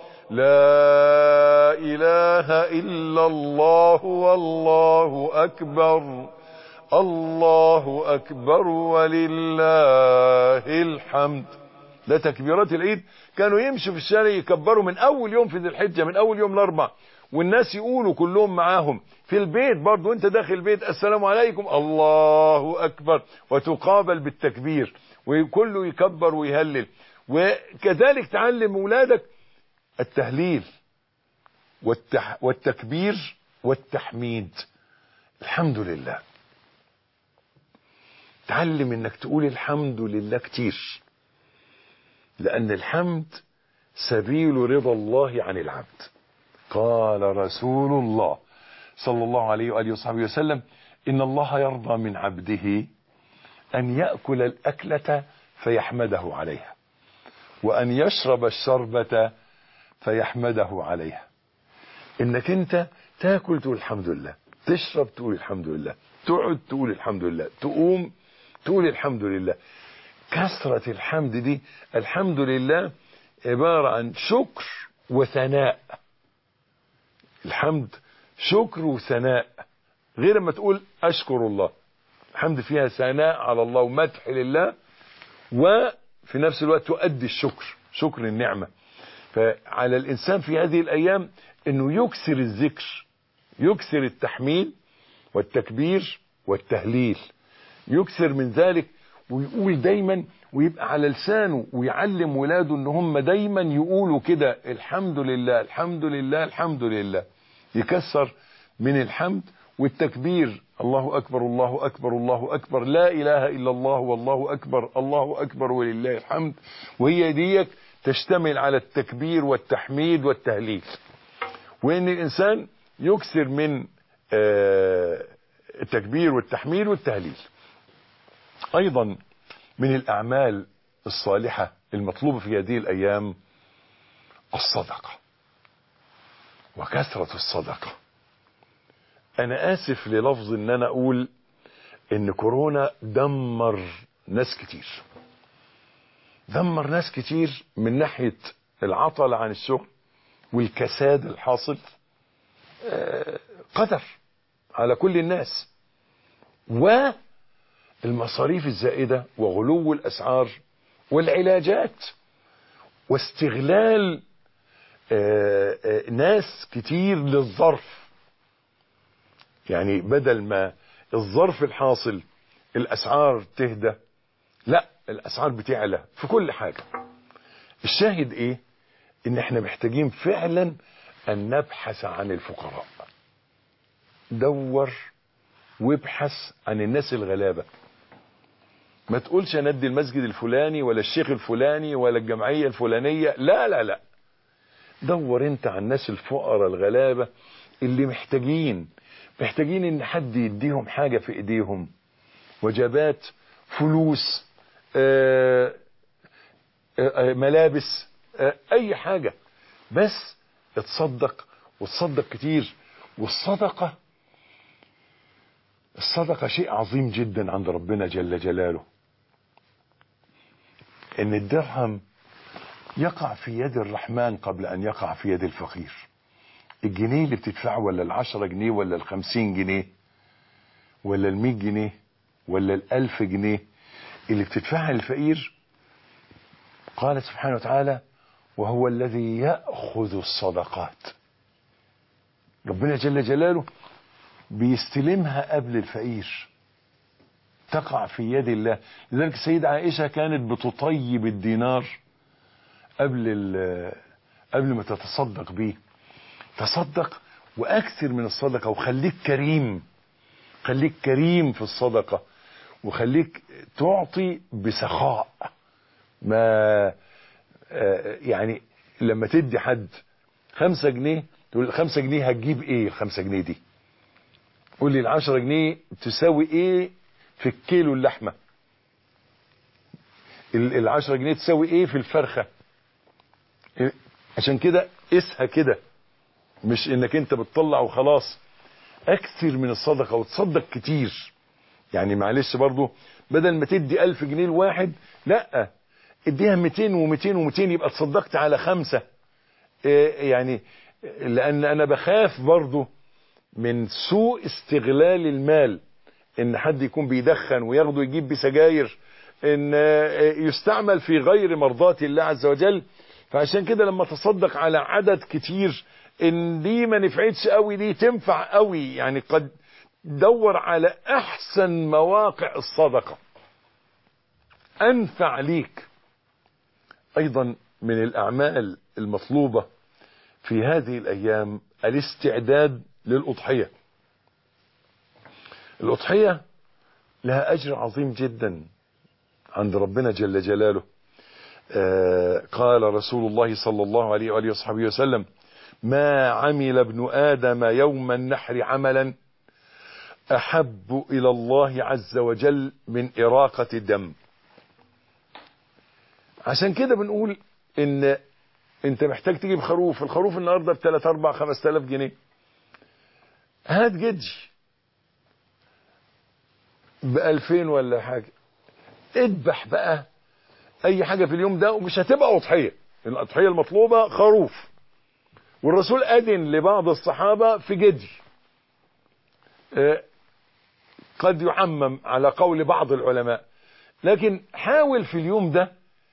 لا اله الا الله والله اكبر، الله اكبر ولله الحمد. ده تكبيرات العيد. كانوا يمشوا في الشارع يكبروا من اول يوم في ذي الحجة، من اول يوم الاربع، والناس يقولوا كلهم معاهم. في البيت برضو انت داخل البيت السلام عليكم الله اكبر، وتقابل بالتكبير، وكله يكبر ويهلل. وكذلك تعلم اولادك التهليل والتكبير والتحميد. الحمد لله، تعلم انك تقول الحمد لله كتير، لان الحمد سبيل رضا الله عن العبد. قال رسول الله صلى الله عليه وآله وصحبه وسلم: إن الله يرضى من عبده أن يأكل الأكلة فيحمده عليها، وأن يشرب الشربة فيحمده عليها. إنك أنت تاكل تقول الحمد لله، تشرب تقول الحمد لله، تقعد تقول الحمد لله، تقوم تقول الحمد لله. كثرة الحمد دي، الحمد لله عبارة عن شكر وثناء. الحمد شكر وثناء، غير ما تقول أشكر الله. الحمد فيها ثناء على الله ومدح لله، وفي نفس الوقت تؤدي الشكر، شكر النعمة. فعلى الإنسان في هذه الأيام أنه يكسر الذكر، يكسر التحميد والتكبير والتهليل، يكسر من ذلك، ويقول دايما، ويبقى على لسانه، ويعلم ولاده ان هم دايما يقولوا كده: الحمد لله الحمد لله الحمد لله. يكسر من الحمد والتكبير: الله اكبر الله اكبر الله اكبر، لا اله الا الله والله اكبر، الله اكبر ولله الحمد. وهي ديك تشتمل على التكبير والتحميد والتهليل. وان الانسان يكسر من التكبير والتحميد والتهليل. ايضا من الاعمال الصالحة المطلوبة في هذه الايام الصدقة وكثرة الصدقة. انا اسف للفظ ان انا اقول ان كورونا دمر ناس كتير، دمر ناس كتير من ناحية العطل عن الشغل والكساد الحاصل. قدر على كل الناس، المصاريف الزائدة وغلو الأسعار والعلاجات واستغلال ناس كتير للظرف. يعني بدل ما الظرف الحاصل الأسعار تهدى، لا، الأسعار بتعلى في كل حاجة. الشاهد ايه؟ ان احنا محتاجين فعلا ان نبحث عن الفقراء. دور وابحث عن الناس الغلابة. ما تقولش انا ادي المسجد الفلاني ولا الشيخ الفلاني ولا الجمعية الفلانية، لا لا لا. دور انت عن الناس الفقراء الغلابة اللي محتاجين ان حد يديهم حاجة في ايديهم، وجبات، فلوس، ملابس، اي حاجة، بس اتصدق وتصدق كتير. والصدقة شيء عظيم جدا عند ربنا جل جلاله. ان الدرهم يقع في يد الرحمن قبل ان يقع في يد الفقير. الجنيه اللي بتدفعه، ولا 10 جنيه ولا 50 جنيه ولا 100 جنيه ولا 1000 جنيه اللي بتدفعها للفقير، قال سبحانه وتعالى: وهو الذي يأخذ الصدقات. ربنا جل جلاله بيستلمها قبل الفقير، تقع في يد الله. لذلك السيدة عائشة كانت بتطيب الدينار قبل ما تتصدق به. تصدق واكثر من الصدقة، وخليك كريم، خليك كريم في الصدقة، وخليك تعطي بسخاء. ما يعني لما تدي حد 5 جنيه تقول 5 جنيه هتجيب ايه؟ 5 جنيه دي قول لي 10 جنيه تساوي ايه في الكيلو اللحمة، 10 جنيه تساوي ايه في الفرخة. عشان كده قيسها كده، مش انك انت بتطلع وخلاص. اكثر من الصدقة وتصدق كتير. يعني معلش برضو، بدل ما تدي 1000 جنيه لواحد، لا، اديها 200 و200 و200، يبقى تصدقت على 5. يعني لان انا بخاف برضو من سوء استغلال المال، ان حد يكون بيدخن وياخده يجيب بسجاير، ان يستعمل في غير مرضاة الله عز وجل. فعشان كده لما تصدق على عدد كتير، ان دي ما نفعتش قوي، دي تنفع قوي. يعني قد دور على احسن مواقع الصدقة انفع ليك. ايضا من الاعمال المطلوبة في هذه الايام الاستعداد للاضحية. الاضحية لها اجر عظيم جدا عند ربنا جل جلاله. قال رسول الله صلى الله عليه وآله وصحبه وسلم: ما عمل ابن آدم يوم النحر عملا أحب إلى الله عز وجل من إراقة الدم. عشان كده بنقول إن أنت محتاج تجيب خروف. الخروف النهاردة ب3 4 5000 جنيه. هات جدي ب2000 ولا حاجة، اذبح بقى أي حاجة في اليوم ده، ومش هتبقى أضحية. الأضحية المطلوبة خروف. والرسول أذن لبعض الصحابة في جدي، قد يعمم على قول بعض العلماء، لكن حاول في اليوم ده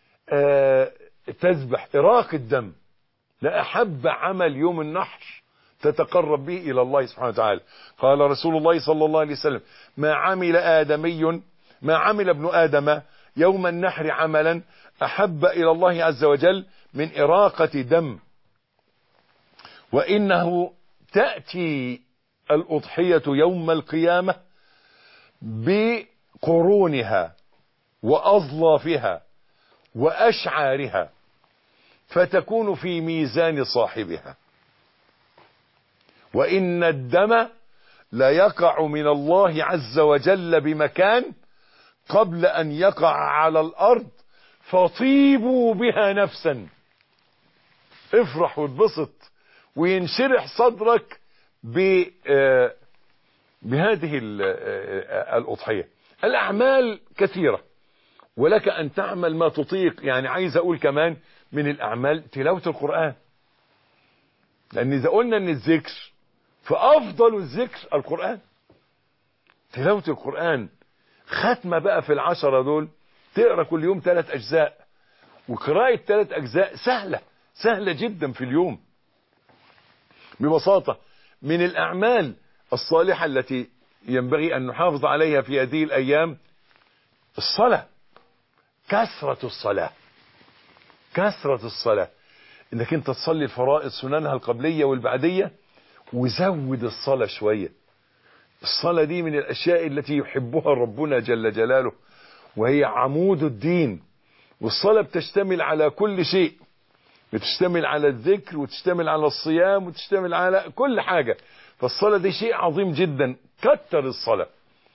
تذبح إراق الدم. لا أحب عمل يوم النحر تتقرب به إلى الله سبحانه وتعالى. قال رسول الله صلى الله عليه وسلم: ما عمل ابن آدم يوم النحر عملا أحب إلى الله عز وجل من إراقة دم. وإنه تأتي الأضحية يوم القيامة بقرونها وأظلافها وأشعارها، فتكون في ميزان صاحبها. وإن الدم لا يقع من الله عز وجل بمكان قبل أن يقع على الأرض، فطيبوا بها نفسا. افرح واتبسط وينشرح صدرك بهذه الأضحية. الأعمال كثيرة، ولك أن تعمل ما تطيق. يعني عايز أقول كمان من الأعمال تلاوة القرآن، لأن إذا قلنا أن الذكر فأفضل الذكر القرآن. تلاوة القرآن ختمة بقى في ال10 دول، تقرأ كل يوم 3 أجزاء، وقراءة 3 أجزاء سهلة جدا في اليوم. ببساطة من الأعمال الصالحة التي ينبغي أن نحافظ عليها في هذه الأيام الصلاة، كثرة الصلاة، انك انت تصلي الفرائض سننها القبلية والبعدية، وزود الصلاة شوية. الصلاة دي من الأشياء التي يحبها ربنا جل جلاله، وهي عمود الدين. والصلاة بتشتمل على كل شيء، بتشتمل على الذكر، وتشتمل على الصيام، وتشتمل على كل حاجة. فالصلاة دي شيء عظيم جدا، كتر الصلاة.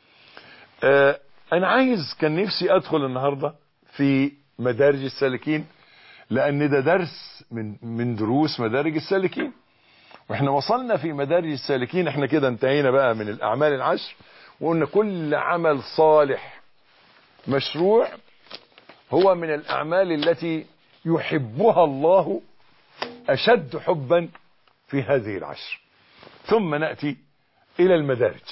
أنا عايز، كان نفسي أدخل النهاردة في مدارج السالكين، لأن ده درس من دروس مدارج السالكين. واحنا وصلنا في مدارج السالكين، احنا كده انتهينا بقى من الأعمال ال10، وقلنا كل عمل صالح مشروع هو من الأعمال التي يحبها الله أشد حبا في هذه ال10. ثم نأتي إلى المدارج،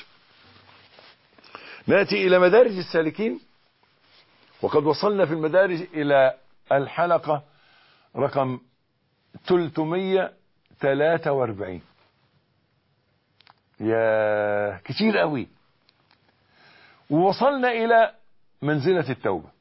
نأتي إلى مدارج السالكين. وقد وصلنا في المدارج إلى الحلقة رقم 343. يا كتير قوي. ووصلنا إلى منزلة التوبة،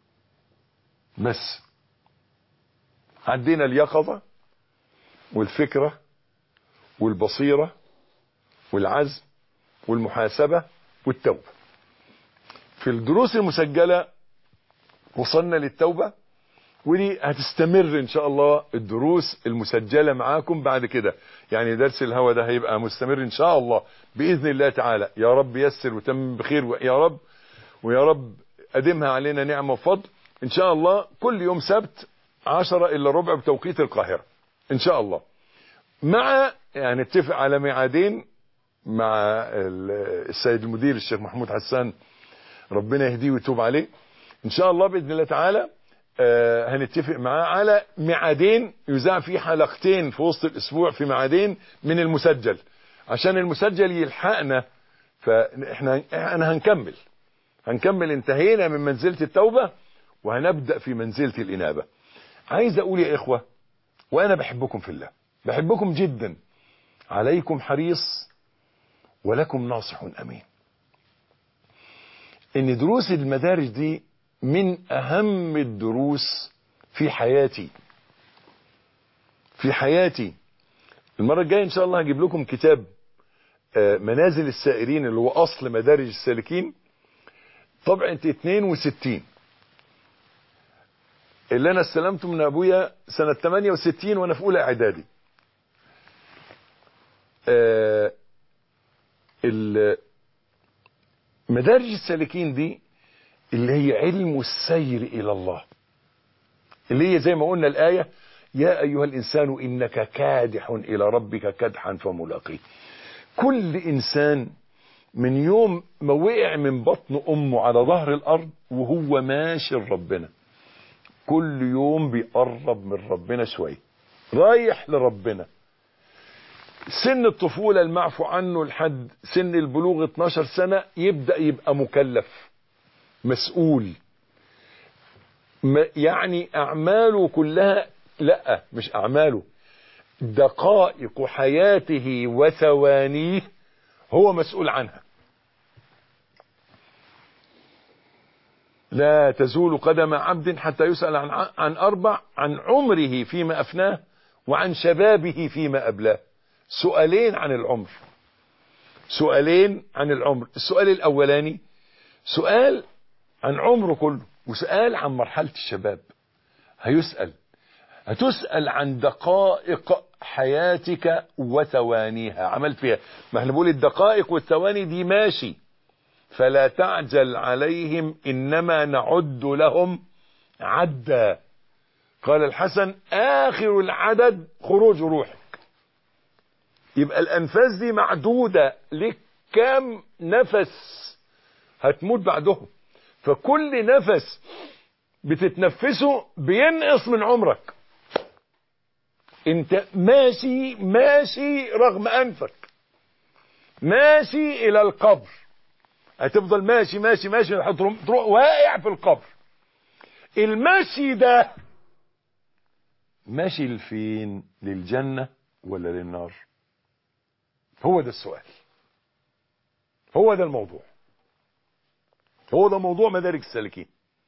بس عدينا اليقظة والفكرة والبصيرة والعزم والمحاسبة والتوبة. في الدروس المسجلة وصلنا للتوبة، ودي هتستمر ان شاء الله الدروس المسجلة معاكم بعد كده. يعني درس الهوى ده هيبقى مستمر ان شاء الله بإذن الله تعالى. يا رب يسر وتم بخير يا رب، ويا رب أدمها علينا نعمة وفضل ان شاء الله. كل يوم سبت 10:45 بتوقيت القاهرة ان شاء الله. يعني نتفق على ميعادين مع السيد المدير الشيخ محمود حسان، ربنا يهديه ويتوب عليه ان شاء الله باذن الله تعالى. هنتفق معاه على ميعادين يذاع فيه حلقتين في وسط الاسبوع، في ميعادين من المسجل، عشان المسجل يلحقنا. فاحنا هنكمل انتهينا من منزلة التوبة، وهنبدأ في منزلة الإنابة. عايز اقول يا اخوة، وانا بحبكم في الله، بحبكم جدا، عليكم حريص ولكم ناصح امين، ان دروس المدارج دي من اهم الدروس في حياتي. المرة الجاية ان شاء الله هجيب لكم كتاب منازل السائرين، اللي هو اصل مدارج السالكين، طبعة 62، اللي انا استلمته من ابويا سنة 68 وانا في اولى اعدادي. مدارج السالكين دي اللي هي علم السير الى الله، اللي هي زي ما قلنا الآية: يا ايها الانسان انك كادح الى ربك كدحا فملاقيه. كل انسان من يوم ما وقع من بطن امه على ظهر الارض وهو ماشي لربنا، كل يوم بيقرب من ربنا شوية، رايح لربنا. سن الطفولة المعفو عنه لحد سن البلوغ 12 سنة يبدأ يبقى مكلف مسؤول، يعني أعماله كلها، لا مش أعماله، دقائق حياته وثوانيه هو مسؤول عنها. لا تزول قدم عبد حتى يسأل عن 4: عن عمره فيما أفناه، وعن شبابه فيما أبلاه. سؤالين عن العمر، السؤال الأولاني سؤال عن عمره كله، وسؤال عن مرحلة الشباب. هتسأل عن دقائق حياتك وثوانيها، عملت فيها. ما احنا بنقول الدقائق والثواني دي ماشي، فلا تعجل عليهم إنما نعد لهم عدا. قال الحسن: آخر العدد خروج روحك. يبقى الأنفاس دي معدودة، لك كام نفس هتموت بعدهم، فكل نفس بتتنفسه بينقص من عمرك. انت ماشي رغم أنفك، ماشي إلى القبر، هتفضل ماشي ماشي ماشي تروح واقع في القبر. المشي ده ماشي لفين؟ للجنة ولا للنار؟ هو ده السؤال، هو ده الموضوع، هو ده موضوع مدارج السالكين،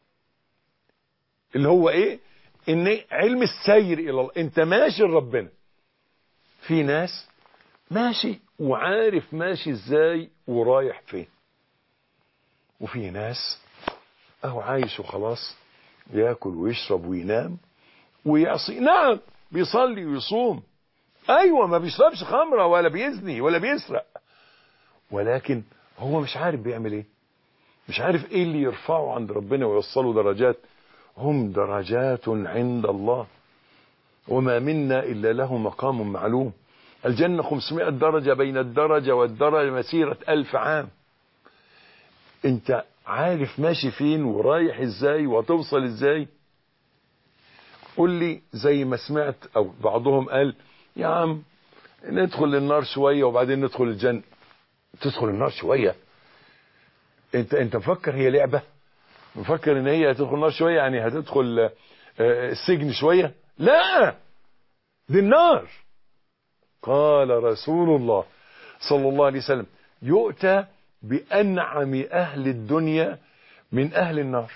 اللي هو ايه؟ ان علم السير الى الله. انت ماشي لربنا. في ناس ماشي وعارف ماشي ازاي ورايح فين، وفي ناس اهو عايش وخلاص، ياكل ويشرب وينام ويعصي. نعم بيصلي ويصوم، ايوه ما بيشربش خمره ولا بيزني ولا بيسرق، ولكن هو مش عارف بيعمل ايه، مش عارف ايه اللي يرفعه عند ربنا ويوصله درجات. هم درجات عند الله، وما منا الا له مقام معلوم. الجنة 500 درجة، بين الدرجة والدرجة مسيرة 1000 عام. انت عارف ماشي فين ورايح ازاي وتوصل ازاي؟ قول لي زي ما سمعت او بعضهم قال يا عم ندخل النار شوية وبعدين ندخل الجنة. تدخل النار شوية؟ انت مفكر هي لعبة؟ مفكر ان هي هتدخل النار شوية يعني هتدخل السجن شوية؟ لا، دي النار. قال رسول الله صلى الله عليه وسلم يؤتى بأنعم أهل الدنيا من أهل النار.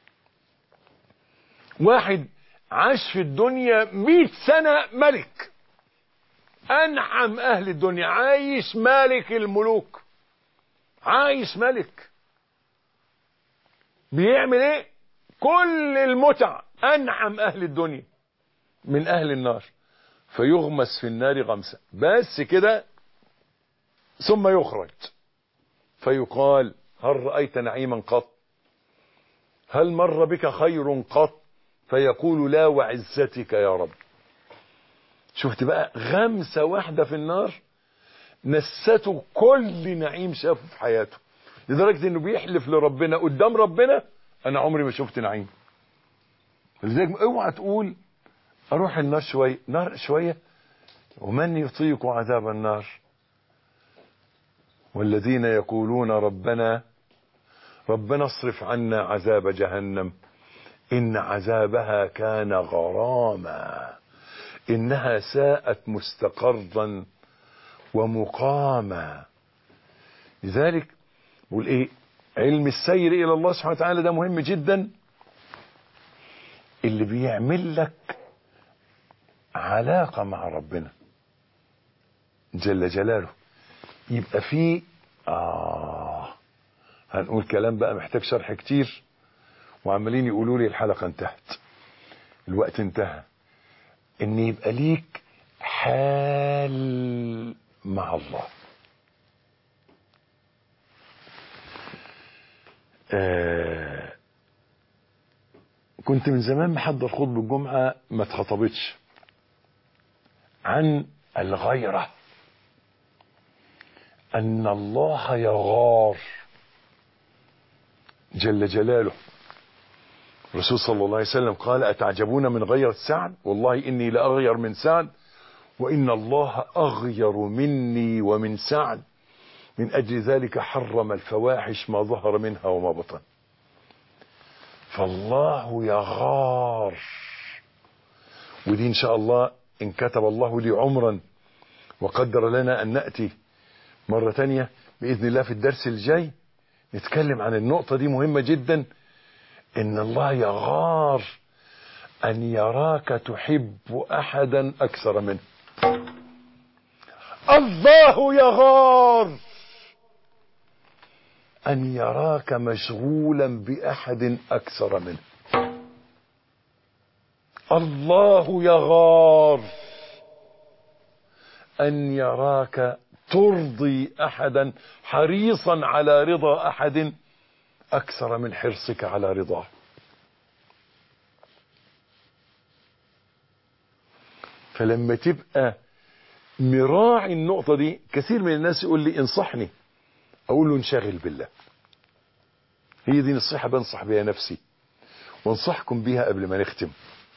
واحد عاش في الدنيا 100 سنة ملك، أنعم أهل الدنيا، عايش ملك الملوك، عايش ملك، بيعمل ايه؟ كل المتع. أنعم أهل الدنيا من أهل النار، فيغمس في النار غمسة بس كده، ثم يخرج فيقال هل رأيت نعيما قط؟ هل مر بك خير قط؟ فيقول لا وعزتك يا رب. شفت بقى؟ غمسة واحدة في النار نسته كل نعيم شافه في حياته، لدرجة انه بيحلف لربنا قدام ربنا انا عمري ما شفت نعيم. لذلك اوعى تقول اروح النار شوية، نار شوية، ومن يطيق عذاب النار؟ والذين يقولون ربنا اصرف عنا عذاب جهنم إن عذابها كان غراما إنها ساءت مستقرا ومقاما. لذلك بقول ايه؟ علم السير الى الله سبحانه وتعالى ده مهم جدا، اللي بيعمل لك علاقة مع ربنا جل جلاله. يبقى فيه هنقول كلام بقى محتاج شرح كتير، وعمالين يقولوا لي الحلقة انتهت، الوقت انتهى. ان يبقى ليك حال مع الله. كنت من زمان محضر خطبة الجمعة ما اتخطبتش، عن الغيرة، أن الله يغار جل جلاله. الرسول صلى الله عليه وسلم قال أتعجبون من غيرة سعد؟ والله إني لأغير من سعد، وإن الله أغير مني ومن سعد، من أجل ذلك حرم الفواحش ما ظهر منها وما بطن. فالله يغار، ودي إن شاء الله إن كتب الله لي عمرا وقدر لنا أن نأتي مرة تانية بإذن الله في الدرس الجاي نتكلم عن النقطة دي، مهمة جدا. إن الله يغار أن يراك تحب أحدا أكثر منه. الله يغار أن يراك مشغولا بأحد أكثر منه. الله يغار أن يراك ترضي أحدا، حريصا على رضا أحد أكثر من حرصك على رضاه. فلما تبقى مراعي النقطة دي، كثير من الناس يقول لي انصحني، أقول له انشغل بالله. هي دي نصيحة بنصح بها نفسي وانصحكم بها قبل ما نختم.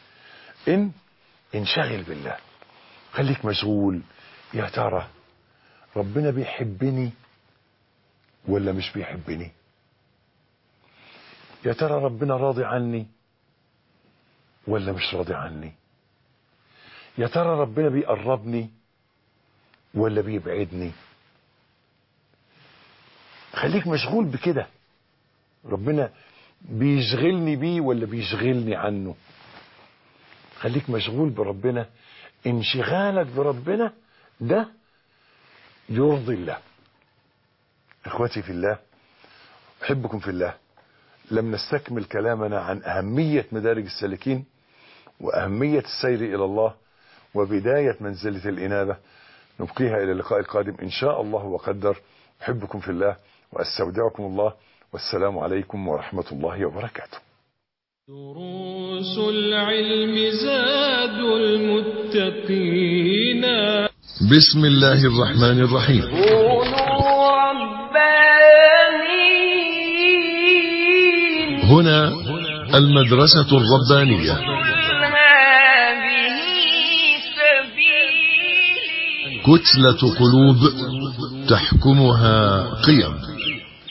انشغل بالله، خليك مشغول. يا ترى ربنا بيحبني ولا مش بيحبني؟ يا ترى ربنا راضي عني ولا مش راضي عني؟ يا ترى ربنا بيقربني ولا بيبعدني؟ خليك مشغول بكده. ربنا بيشغلني بيه ولا بيشغلني عنه؟ خليك مشغول بربنا. انشغالك بربنا ده يرضي الله. اخوتي في الله، احبكم في الله. لم نستكمل كلامنا عن اهمية مدارج السالكين واهمية السير الى الله وبداية منزلة الانابة، نبقيها الى اللقاء القادم ان شاء الله وقدر. احبكم في الله واستودعكم الله، والسلام عليكم ورحمة الله وبركاته. دروس العلم زاد المتقين. بسم الله الرحمن الرحيم. كونوا ربانيين. هنا المدرسة الربانية. قل هذه سبيلي. كتلة قلوب تحكمها قيم.